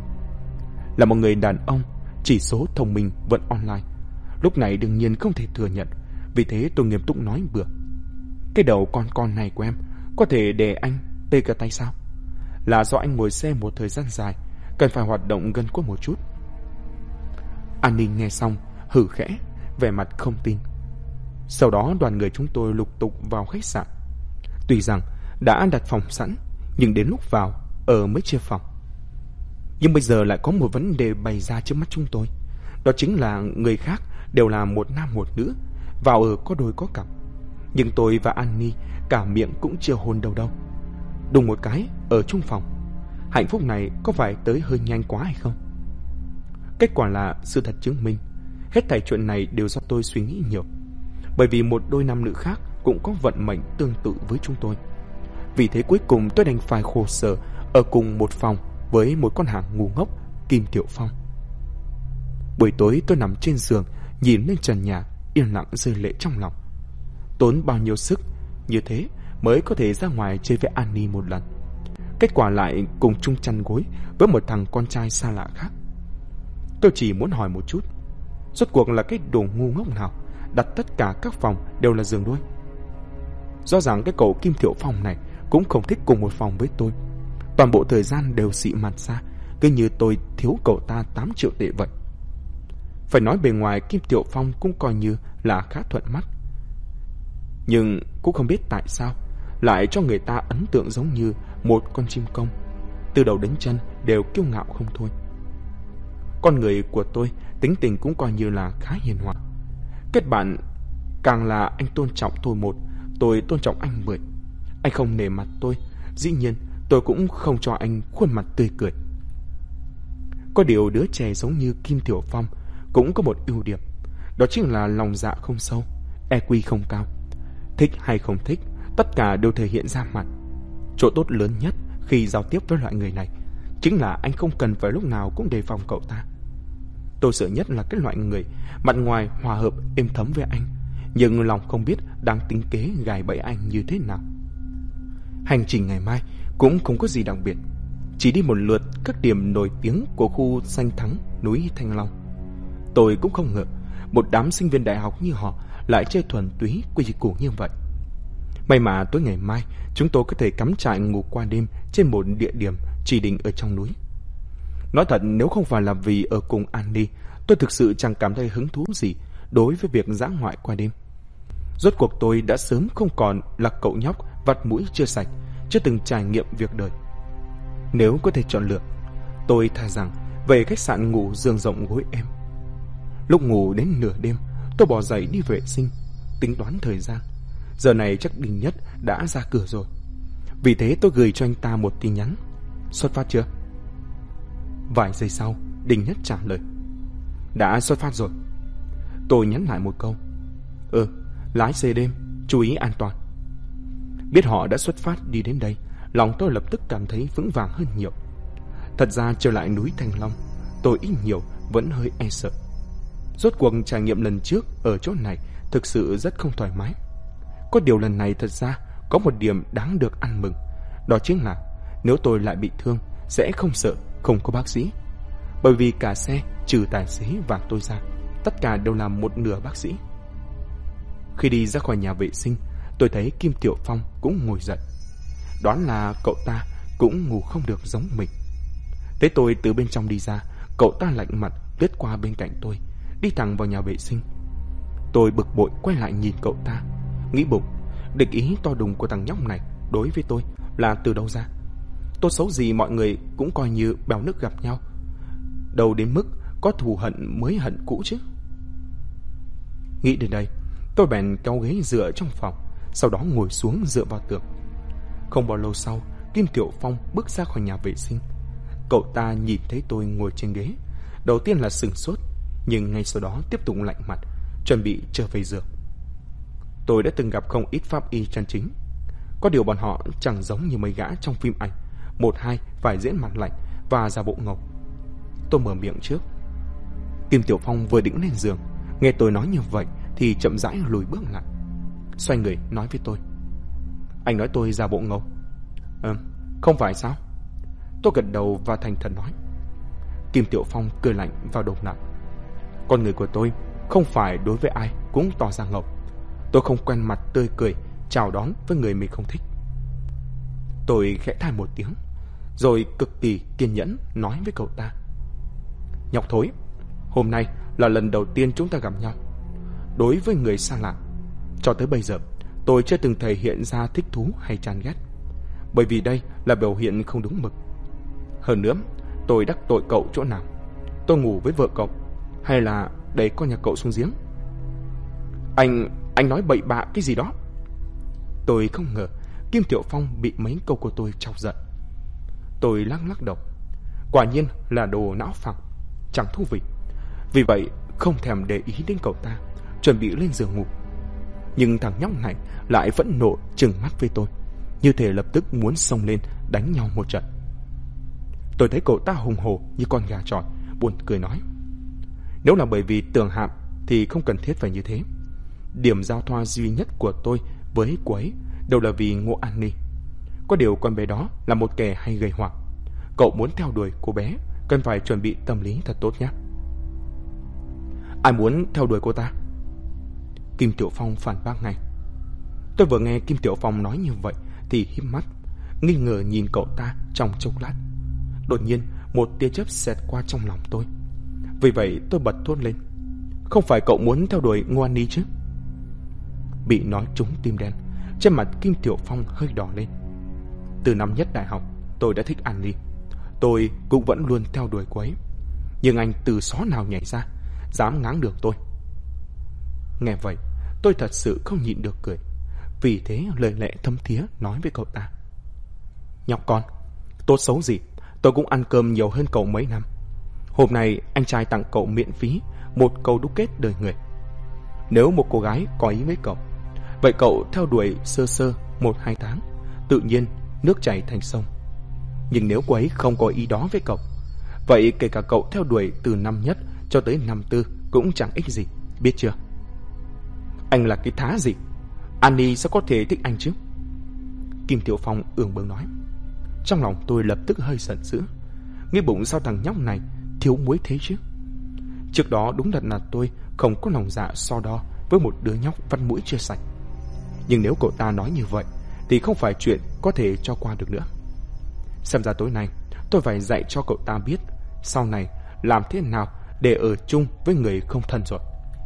Là một người đàn ông, chỉ số thông minh vẫn online, lúc này đương nhiên không thể thừa nhận. Vì thế tôi nghiêm túc nói bừa: Cái đầu con này của em có thể để anh tê cả tay sao? Là do anh ngồi xe một thời gian dài, cần phải hoạt động gân cốt một chút. Annie nghe xong hử khẽ, vẻ mặt không tin. Sau đó đoàn người chúng tôi lục tục vào khách sạn. Tuy rằng đã đặt phòng sẵn, nhưng đến lúc vào ở mới chia phòng. Nhưng bây giờ lại có một vấn đề bày ra trước mắt chúng tôi. Đó chính là người khác đều là một nam một nữ, vào ở có đôi có cặp. Nhưng tôi và Annie cả miệng cũng chưa hôn đâu đâu. Đùng một cái ở chung phòng. Hạnh phúc này có phải tới hơi nhanh quá hay không? Kết quả là sự thật chứng minh hết thảy chuyện này đều do tôi suy nghĩ nhiều. Bởi vì một đôi nam nữ khác cũng có vận mệnh tương tự với chúng tôi. Vì thế cuối cùng tôi đành phải khổ sở ở cùng một phòng với một con hàng ngu ngốc Kim Tiểu Phong. Buổi tối tôi nằm trên giường, nhìn lên trần nhà, yên lặng rơi lệ trong lòng. Tốn bao nhiêu sức như thế mới có thể ra ngoài chơi với Annie một lần. Kết quả lại cùng chung chăn gối với một thằng con trai xa lạ khác. Tôi chỉ muốn hỏi một chút, rốt cuộc là cái đồ ngu ngốc nào đặt tất cả các phòng đều là giường đôi? Rõ ràng cái cậu Kim Tiểu Phong này cũng không thích cùng một phòng với tôi. Toàn bộ thời gian đều xị mặt ra, cứ như tôi thiếu cậu ta 8 triệu tệ vậy. Phải nói bề ngoài Kim Tiểu Phong cũng coi như là khá thuận mắt, nhưng cũng không biết tại sao lại cho người ta ấn tượng giống như một con chim công, từ đầu đến chân đều kiêu ngạo không thôi. Con người của tôi tính tình cũng coi như là khá hiền hòa. Kết bạn càng là anh tôn trọng tôi 1, tôi tôn trọng anh 10. Anh không nể mặt tôi, dĩ nhiên tôi cũng không cho anh khuôn mặt tươi cười. Có điều đứa trẻ giống như Kim Tiểu Phong cũng có một ưu điểm, đó chính là lòng dạ không sâu, EQ không cao. Thích hay không thích, tất cả đều thể hiện ra mặt. Chỗ tốt lớn nhất khi giao tiếp với loại người này chính là anh không cần phải lúc nào cũng đề phòng cậu ta. Tôi sợ nhất là cái loại người mặt ngoài hòa hợp êm thấm với anh, nhưng lòng không biết đang tính kế gài bẫy anh như thế nào. Hành trình ngày mai cũng không có gì đặc biệt, chỉ đi một lượt các điểm nổi tiếng của khu danh thắng núi Thanh Long. Tôi cũng không ngờ một đám sinh viên đại học như họ lại chơi thuần túy quy củ như vậy. May mà tối ngày mai chúng tôi có thể cắm trại ngủ qua đêm trên một địa điểm chỉ định ở trong núi. Nói thật, nếu không phải là vì ở cùng Annie, tôi thực sự chẳng cảm thấy hứng thú gì đối với việc dã ngoại qua đêm. Rốt cuộc tôi đã sớm không còn là cậu nhóc vắt mũi chưa sạch, chưa từng trải nghiệm việc đời. Nếu có thể chọn lựa, tôi thà rằng về khách sạn ngủ giường rộng gối êm. Lúc ngủ đến nửa đêm, tôi bỏ dậy đi vệ sinh, tính toán thời gian. Giờ này chắc Đình Nhất đã ra cửa rồi. Vì thế tôi gửi cho anh ta một tin nhắn. Xuất phát chưa? Vài giây sau, Đình Nhất trả lời. Đã xuất phát rồi. Tôi nhắn lại một câu. Lái xe đêm, chú ý an toàn. Biết họ đã xuất phát đi đến đây, lòng tôi lập tức cảm thấy vững vàng hơn nhiều. Thật ra trở lại núi Thanh Long, tôi ít nhiều vẫn hơi e sợ. Rốt cuộc trải nghiệm lần trước ở chỗ này thực sự rất không thoải mái. Có điều lần này thật ra có một điểm đáng được ăn mừng, đó chính là nếu tôi lại bị thương sẽ không sợ không có bác sĩ. Bởi vì cả xe trừ tài xế và tôi ra, tất cả đều là một nửa bác sĩ. Khi đi ra khỏi nhà vệ sinh, tôi thấy Kim Tiểu Phong cũng ngồi dậy. Đoán là cậu ta cũng ngủ không được giống mình. Thế tôi từ bên trong đi ra, cậu ta lạnh mặt lướt qua bên cạnh tôi, đi thẳng vào nhà vệ sinh. Tôi bực bội quay lại nhìn cậu ta, nghĩ bụng, địch ý to đùng của thằng nhóc này đối với tôi là từ đâu ra. Tốt xấu gì mọi người cũng coi như bèo nước gặp nhau, đâu đến mức có thù hận mới hận cũ chứ. Nghĩ đến đây, tôi bèn kéo ghế dựa trong phòng, sau đó ngồi xuống dựa vào tường. Không bao lâu sau, Kim Tiểu Phong bước ra khỏi nhà vệ sinh. Cậu ta nhìn thấy tôi ngồi trên ghế, đầu tiên là sửng sốt, nhưng ngay sau đó tiếp tục lạnh mặt, chuẩn bị trở về giường. Tôi đã từng gặp không ít pháp y chân chính, có điều bọn họ chẳng giống như mấy gã trong phim ảnh, một hai phải diễn mặt lạnh và giả bộ ngầu. Tôi mở miệng trước. Kim Tiểu Phong vừa định lên giường, nghe tôi nói như vậy thì chậm rãi lùi bước lại, xoay người nói với tôi. Anh nói tôi giả bộ ngầu? Không phải sao? Tôi gật đầu và thành thật nói. Kim Tiểu Phong cười lạnh vào đầu lại. Con người của tôi không phải đối với ai cũng tỏ ra ngầu. Tôi không quen mặt tươi cười chào đón với người mình không thích. Tôi khẽ than một tiếng, rồi cực kỳ kiên nhẫn nói với cậu ta. Nhóc thối, hôm nay là lần đầu tiên chúng ta gặp nhau. Đối với người xa lạ, cho tới bây giờ tôi chưa từng thể hiện ra thích thú hay chán ghét, bởi vì đây là biểu hiện không đúng mực. Hơn nữa, tôi đắc tội cậu chỗ nào? Tôi ngủ với vợ cậu, hay là đẩy con nhà cậu xuống giếng? Anh nói bậy bạ cái gì đó? Tôi không ngờ Kim Tiểu Phong bị mấy câu của tôi chọc giận. Tôi lắc đầu. Quả nhiên là đồ não phẳng, chẳng thú vị. Vì vậy không thèm để ý đến cậu ta, chuẩn bị lên giường ngủ. Nhưng thằng nhóc này lại vẫn nộ trừng mắt với tôi, như thể lập tức muốn xông lên đánh nhau một trận. Tôi thấy cậu ta hùng hổ như con gà trọi, buồn cười nói. Nếu là bởi vì Tường Hạm thì không cần thiết phải như thế. Điểm giao thoa duy nhất của tôi với cô ấy đều là vì Ngô An Ni. Có điều con bé đó là một kẻ hay gây họa. Cậu muốn theo đuổi cô bé cần phải chuẩn bị tâm lý thật tốt nhé. Ai muốn theo đuổi cô ta? Kim Tiểu Phong phản bác ngay. Tôi vừa nghe Kim Tiểu Phong nói như vậy thì híp mắt, nghi ngờ nhìn cậu ta trong chốc lát. Đột nhiên một tia chớp xẹt qua trong lòng tôi. Vì vậy tôi bật thốt lên. Không phải cậu muốn theo đuổi Ngô An Ni chứ? Bị nói trúng tim đen, trên mặt Kim Tiểu Phong hơi đỏ lên. Từ năm nhất đại học tôi đã thích An Ni. Tôi cũng vẫn luôn theo đuổi cô ấy. Nhưng anh từ xó nào nhảy ra, dám ngáng đường tôi? Nghe vậy tôi thật sự không nhịn được cười. Vì thế lời lẽ thấm thía nói với cậu ta. Nhóc con, Tốt xấu gì, tôi cũng ăn cơm nhiều hơn cậu mấy năm. Hôm nay anh trai tặng cậu miễn phí một câu đúc kết đời người. Nếu một cô gái có ý với cậu, vậy cậu theo đuổi sơ sơ 1-2 tháng, tự nhiên nước chảy thành sông. Nhưng nếu cô ấy không có ý đó với cậu, vậy kể cả cậu theo đuổi từ năm nhất cho tới năm tư cũng chẳng ích gì, biết chưa? Anh là cái thá gì? Annie sao có thể thích anh chứ? Kim Tiểu Phong ương bướng nói. Trong lòng tôi lập tức hơi giận dữ, nghĩ bụng sao thằng nhóc này thiếu muối thế chứ. Trước đó đúng thật là tôi không có lòng dạ so đo với một đứa nhóc vắt mũi chưa sạch. Nhưng nếu cậu ta nói như vậy thì không phải chuyện có thể cho qua được nữa. Xem ra tối nay tôi phải dạy cho cậu ta biết sau này làm thế nào để ở chung với người không thân rồi.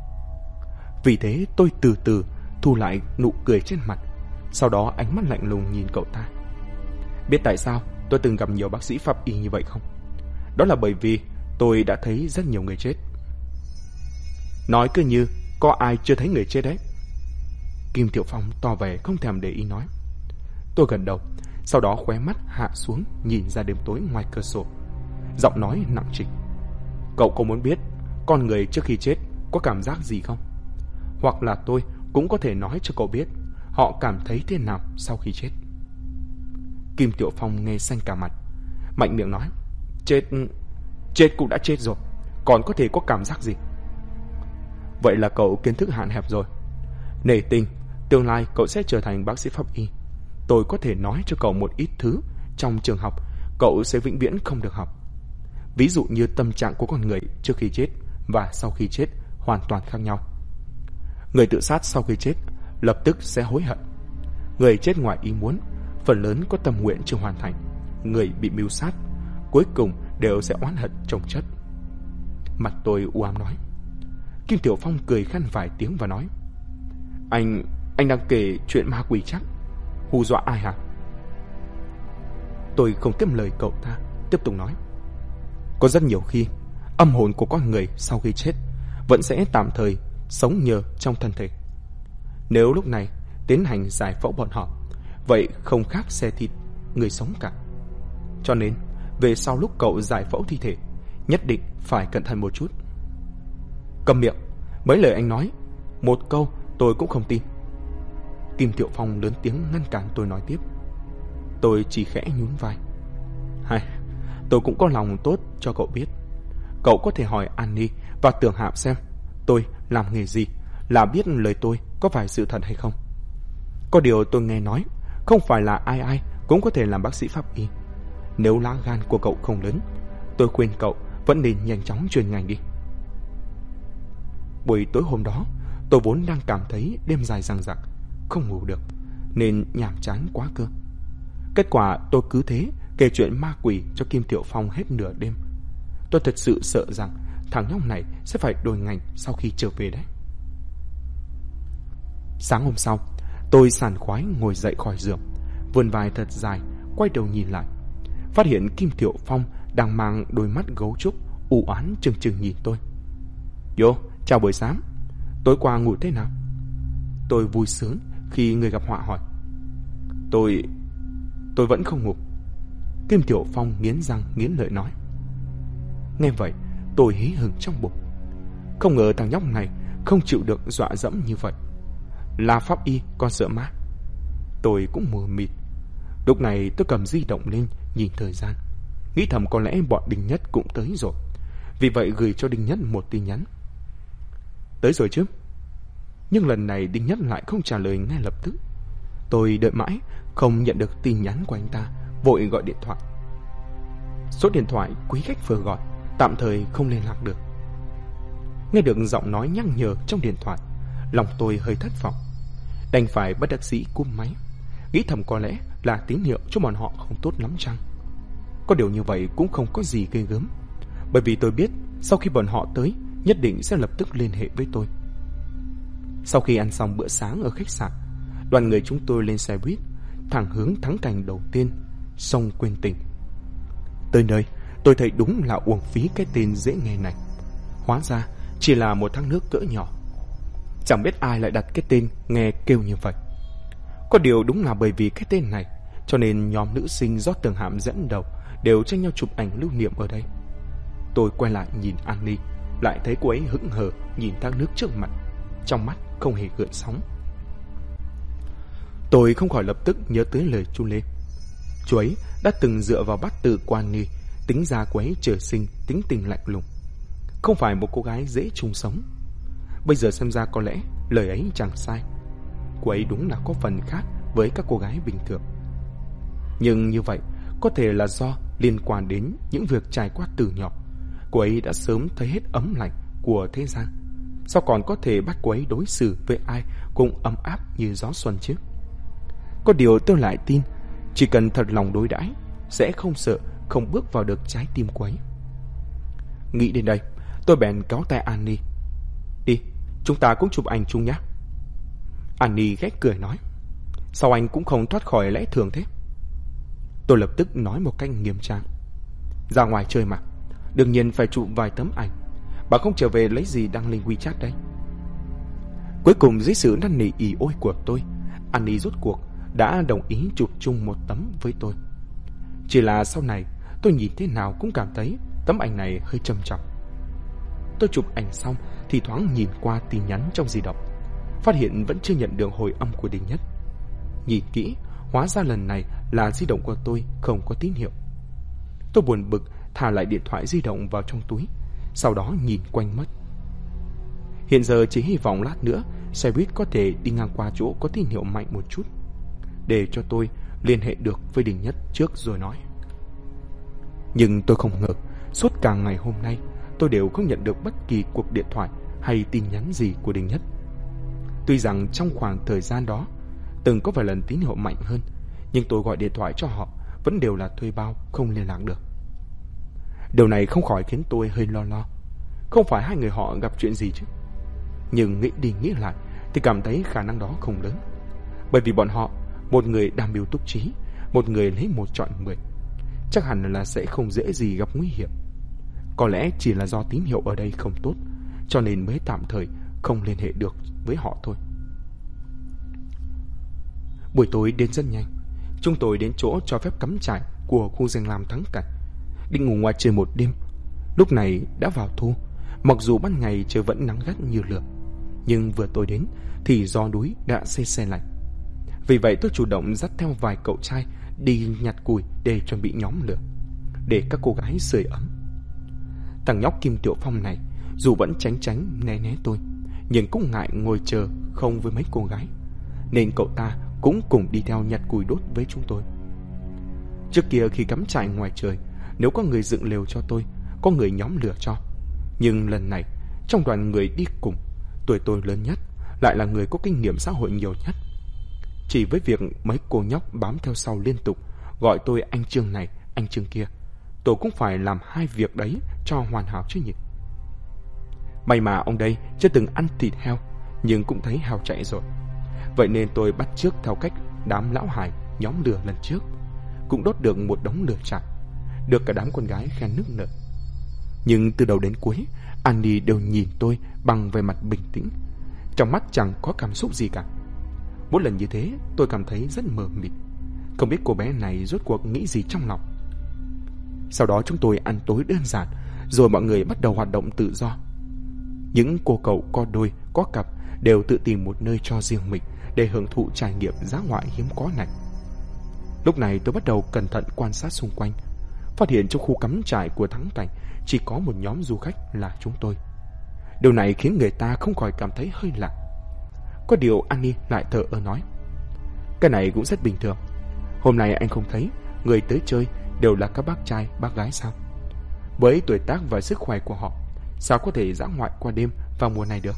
Vì thế tôi từ từ thu lại nụ cười trên mặt, sau đó ánh mắt lạnh lùng nhìn cậu ta. Biết tại sao tôi từng gặp nhiều bác sĩ pháp y như vậy không? Đó là bởi vì tôi đã thấy rất nhiều người chết. Nói cứ như có ai chưa thấy người chết đấy. Kim Tiểu Phong to vẻ không thèm để ý nói. Tôi gật đầu, sau đó khóe mắt hạ xuống nhìn ra đêm tối ngoài cửa sổ, giọng nói nặng trịch. Cậu có muốn biết con người trước khi chết có cảm giác gì không? Hoặc là tôi cũng có thể nói cho cậu biết họ cảm thấy thế nào sau khi chết. Kim Tiểu Phong nghe xanh cả mặt, mạnh miệng nói. Chết cũng đã chết rồi, còn có thể có cảm giác gì? Vậy là cậu kiến thức hạn hẹp rồi. Nể tình, tương lai cậu sẽ trở thành bác sĩ pháp y. Tôi có thể nói cho cậu một ít thứ trong trường học cậu sẽ vĩnh viễn không được học. Ví dụ như tâm trạng của con người trước khi chết và sau khi chết hoàn toàn khác nhau. Người tự sát sau khi chết lập tức sẽ hối hận. Người chết ngoài ý muốn phần lớn có tâm nguyện chưa hoàn thành. Người bị mưu sát cuối cùng đều sẽ oán hận chồng chất. Mặt tôi u ám nói. Kim Tiểu Phong cười khăn vài tiếng và nói. Anh đang kể chuyện ma quỷ chắc? Hù dọa ai hả? Tôi không tiếp lời cậu ta, tiếp tục nói. Có rất nhiều khi âm hồn của con người sau khi chết vẫn sẽ tạm thời sống nhờ trong thân thể. Nếu lúc này tiến hành giải phẫu bọn họ, vậy không khác xe thịt người sống cả. Cho nên về sau lúc cậu giải phẫu thi thể, nhất định phải cẩn thận một chút. Cầm miệng, mấy lời anh nói một câu tôi cũng không tin. Kim Tiểu Phong lớn tiếng ngăn cản tôi nói tiếp. Tôi chỉ khẽ nhún vai. Tôi cũng có lòng tốt cho cậu biết. Cậu có thể hỏi Annie và Tưởng Hạo xem tôi làm nghề gì, là biết lời tôi có phải sự thật hay không. Có điều tôi nghe nói không phải là ai cũng có thể làm bác sĩ pháp y. Nếu lá gan của cậu không lớn, tôi khuyên cậu vẫn nên nhanh chóng chuyển ngành đi. Buổi tối hôm đó, tôi vốn đang cảm thấy đêm dài dằng dặc, không ngủ được, nên nhàm chán quá cơ. Kết quả tôi cứ thế kể chuyện ma quỷ cho Kim Tiểu Phong hết nửa đêm. Tôi thật sự sợ rằng thằng nhóc này sẽ phải đổi ngành sau khi trở về đấy. Sáng hôm sau, tôi sảng khoái ngồi dậy khỏi giường, vươn vai thật dài, quay đầu nhìn lại, phát hiện Kim Tiểu Phong đang mang đôi mắt gấu trúc u oán trừng trừng nhìn tôi. Yo, chào buổi sáng. Tối qua ngủ thế nào? Tôi vui sướng khi người gặp họa hỏi. Tôi vẫn không ngủ. Kim Tiểu Phong nghiến răng nghiến lợi nói. Nghe vậy, tôi hí hửng trong bụng. Không ngờ thằng nhóc này không chịu được dọa dẫm như vậy. Là pháp y còn sợ ma. Tôi cũng mờ mịt. Lúc này tôi cầm di động lên nhìn thời gian, nghĩ thầm có lẽ bọn Đinh Nhất cũng tới rồi. Vì vậy gửi cho Đinh Nhất một tin nhắn. Tới rồi chứ? Nhưng lần này Đinh Nhất lại không trả lời ngay lập tức. Tôi đợi mãi không nhận được tin nhắn của anh ta, vội gọi điện thoại. Số điện thoại quý khách vừa gọi tạm thời không liên lạc được. Nghe được giọng nói nhắc nhở trong điện thoại, lòng tôi hơi thất vọng, đành phải bất đắc dĩ cúp máy, nghĩ thầm có lẽ là tín hiệu cho bọn họ không tốt lắm chăng. Có điều như vậy cũng không có gì ghê gớm, bởi vì tôi biết sau khi bọn họ tới nhất định sẽ lập tức liên hệ với tôi. Sau khi ăn xong bữa sáng ở khách sạn, đoàn người chúng tôi lên xe buýt thẳng hướng thắng cảnh đầu tiên, sông Quên Tình. Tới nơi tôi thấy đúng là uổng phí cái tên dễ nghe này. Hóa ra chỉ là một thác nước cỡ nhỏ. Chẳng biết ai lại đặt cái tên nghe kêu như vậy. Có điều đúng là bởi vì cái tên này cho nên nhóm nữ sinh do Tường Hạm dẫn đầu đều tranh nhau chụp ảnh lưu niệm ở đây. Tôi quay lại nhìn Annie, lại thấy cô ấy hững hờ nhìn thác nước trước mặt, trong mắt không hề gợn sóng. Tôi không khỏi lập tức nhớ tới lời chú Lê. Chú ấy đã từng dựa vào bát tự của Annie tính ra cô ấy trời sinh tính tình lạnh lùng, không phải một cô gái dễ chung sống. Bây giờ xem ra có lẽ lời ấy chẳng sai. Cô ấy đúng là có phần khác với các cô gái bình thường. Nhưng như vậy có thể là do liên quan đến những việc trải qua từ nhỏ. Cô ấy đã sớm thấy hết ấm lạnh của thế gian, sao còn có thể bắt cô ấy đối xử với ai cũng ấm áp như gió xuân chứ? Có điều tôi lại tin, chỉ cần thật lòng đối đãi, sẽ không sợ không bước vào được trái tim cô ấy. Nghĩ đến đây, tôi bèn kéo tay Annie. Đi, chúng ta cũng chụp ảnh chung nhé. Annie ghét cười nói, sao anh cũng không thoát khỏi lẽ thường thế? Tôi lập tức nói một cách nghiêm trang, ra ngoài chơi mà, đương nhiên phải chụp vài tấm ảnh, bà không trở về lấy gì đăng lên WeChat đấy. Cuối cùng dưới sự năn nỉ ỉ ôi của tôi, Annie rốt cuộc đã đồng ý chụp chung một tấm với tôi. Chỉ là sau này tôi nhìn thế nào cũng cảm thấy tấm ảnh này hơi trầm trọng. Tôi chụp ảnh xong thì thoáng nhìn qua tin nhắn trong di động, phát hiện vẫn chưa nhận được hồi âm của Đình Nhất. Nhìn kỹ, hóa ra lần này là di động của tôi không có tín hiệu. Tôi buồn bực thả lại điện thoại di động vào trong túi, sau đó nhìn quanh mất. Hiện giờ chỉ hy vọng lát nữa xe buýt có thể đi ngang qua chỗ có tín hiệu mạnh một chút, để cho tôi liên hệ được với Đình Nhất trước rồi nói. Nhưng tôi không ngờ, suốt cả ngày hôm nay tôi đều không nhận được bất kỳ cuộc điện thoại hay tin nhắn gì của Đình Nhất. Tuy rằng trong khoảng thời gian đó từng có vài lần tín hiệu mạnh hơn, nhưng tôi gọi điện thoại cho họ vẫn đều là thuê bao, không liên lạc được. Điều này không khỏi khiến tôi hơi lo. Không phải hai người họ gặp chuyện gì chứ? Nhưng nghĩ đi nghĩ lại thì cảm thấy khả năng đó không lớn. Bởi vì bọn họ, một người đam mưu túc trí, một người lấy một chọn 10, chắc hẳn là sẽ không dễ gì gặp nguy hiểm. Có lẽ chỉ là do tín hiệu ở đây không tốt, cho nên mới tạm thời không liên hệ được với họ thôi. Buổi tối đến rất nhanh. Chúng tôi đến chỗ cho phép cắm trại của khu danh lam Thắng Cảnh, định ngủ ngoài trời một đêm. Lúc này đã vào thu, mặc dù ban ngày trời vẫn nắng gắt như lửa, nhưng vừa tối đến thì gió núi đã se lạnh. Vì vậy tôi chủ động dắt theo vài cậu trai đi nhặt củi để chuẩn bị nhóm lửa, để các cô gái sưởi ấm. Thằng nhóc Kim Tiểu Phong này dù vẫn tránh né tôi, nhưng cũng ngại ngồi chờ không với mấy cô gái, nên cậu ta cũng cùng đi theo nhặt củi đốt với chúng tôi. Trước kia khi cắm trại ngoài trời, nếu có người dựng lều cho tôi, có người nhóm lửa cho. Nhưng lần này, trong đoàn người đi cùng, tuổi tôi lớn nhất, lại là người có kinh nghiệm xã hội nhiều nhất. Chỉ với việc mấy cô nhóc bám theo sau liên tục, gọi tôi anh Trương này, anh Trương kia, tôi cũng phải làm hai việc đấy cho hoàn hảo chứ nhỉ. May mà ông đây chưa từng ăn thịt heo, nhưng cũng thấy heo chạy rồi. Vậy nên tôi bắt chước theo cách đám lão hài nhóm lửa lần trước, cũng đốt được một đống lửa trại, được cả đám con gái khen nức nở. Nhưng từ đầu đến cuối, Annie đều nhìn tôi bằng vẻ mặt bình tĩnh, trong mắt chẳng có cảm xúc gì cả. Mỗi lần như thế, tôi cảm thấy rất mờ mịt, không biết cô bé này rốt cuộc nghĩ gì trong lòng. Sau đó chúng tôi ăn tối đơn giản, rồi mọi người bắt đầu hoạt động tự do. Những cô cậu có đôi, có cặp đều tự tìm một nơi cho riêng mình để hưởng thụ trải nghiệm dã ngoại hiếm có này. Lúc này tôi bắt đầu cẩn thận quan sát xung quanh, phát hiện trong khu cắm trại của Thắng Cảnh chỉ có một nhóm du khách là chúng tôi. Điều này khiến người ta không khỏi cảm thấy hơi lạ. Có điều Annie lại thở ơ nói, cái này cũng rất bình thường. Hôm nay anh không thấy người tới chơi đều là các bác trai, bác gái sao? Với tuổi tác và sức khỏe của họ, sao có thể dã ngoại qua đêm vào mùa này được?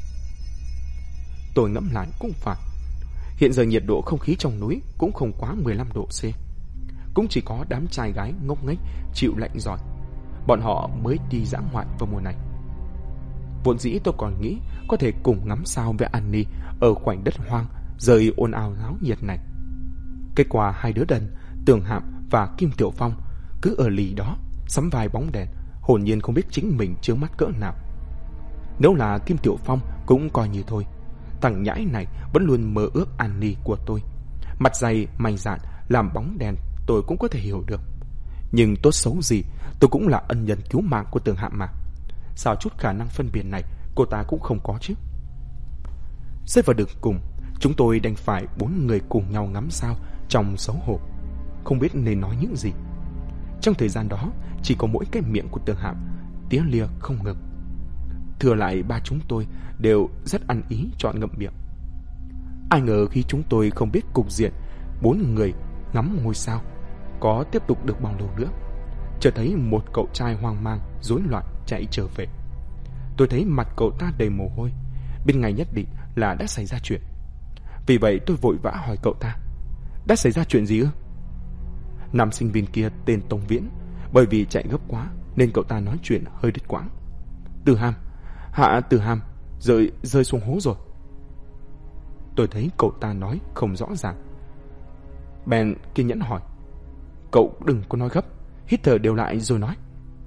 Tôi ngẫm lại cũng phải. Hiện giờ nhiệt độ không khí trong núi cũng không quá 15 độ C. Cũng chỉ có đám trai gái ngốc nghếch chịu lạnh giỏi, bọn họ mới đi dã ngoại vào mùa này. Vốn dĩ tôi còn nghĩ có thể cùng ngắm sao với Annie ở khoảnh đất hoang rời ồn ào náo nhiệt này. Kết quả hai đứa đần, Tường Hạm và Kim Tiểu Phong cứ ở lì đó sắm vai bóng đèn, hồn nhiên không biết chính mình chướng mắt cỡ nào. Nếu là Kim Tiểu Phong cũng coi như thôi, thằng nhãi này vẫn luôn mơ ước Annie của tôi, mặt dày mày dạn làm bóng đèn tôi cũng có thể hiểu được. Nhưng tốt xấu gì, tôi cũng là ân nhân cứu mạng của Tường Hạm mà. Sao chút khả năng phân biệt này cô ta cũng không có chứ? Rơi vào đường cùng, chúng tôi đành phải 4 người cùng nhau ngắm sao trong xấu hổ, không biết nên nói những gì. Trong thời gian đó, chỉ có mỗi cái miệng của Tường Hạm tía lia không ngừng. Thừa lại ba chúng tôi đều rất ăn ý chọn ngậm miệng. Ai ngờ khi chúng tôi không biết cục diện 4 người ngắm ngôi sao có tiếp tục được bao lâu nữa, chợt thấy một cậu trai hoang mang rối loạn chạy trở về. Tôi thấy mặt cậu ta đầy mồ hôi, biết ngay nhất định là đã xảy ra chuyện. Vì vậy tôi vội vã hỏi cậu ta: đã xảy ra chuyện gì ư? Nam sinh viên kia tên Tông Viễn, bởi vì chạy gấp quá nên cậu ta nói chuyện hơi đứt quãng. Từ Hàm, Hạ Từ Hàm rơi xuống hố rồi. Tôi thấy cậu ta nói không rõ ràng, bèn kiên nhẫn hỏi: cậu đừng có nói gấp, hít thở đều lại rồi nói.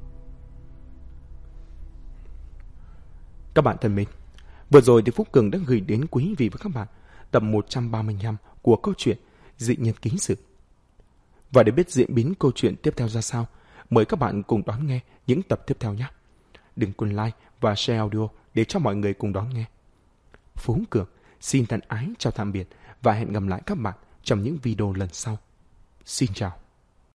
Các bạn thân mến, vừa rồi thì Phúc Cường đã gửi đến quý vị và các bạn tập 135 của câu chuyện Dị Nhân Ký Sự. Và để biết diễn biến câu chuyện tiếp theo ra sao, mời các bạn cùng đón nghe những tập tiếp theo nhé. Đừng quên like và share audio để cho mọi người cùng đón nghe. Phú Cường xin thân ái chào tạm biệt và hẹn gặp lại các bạn trong những video lần sau. Xin chào.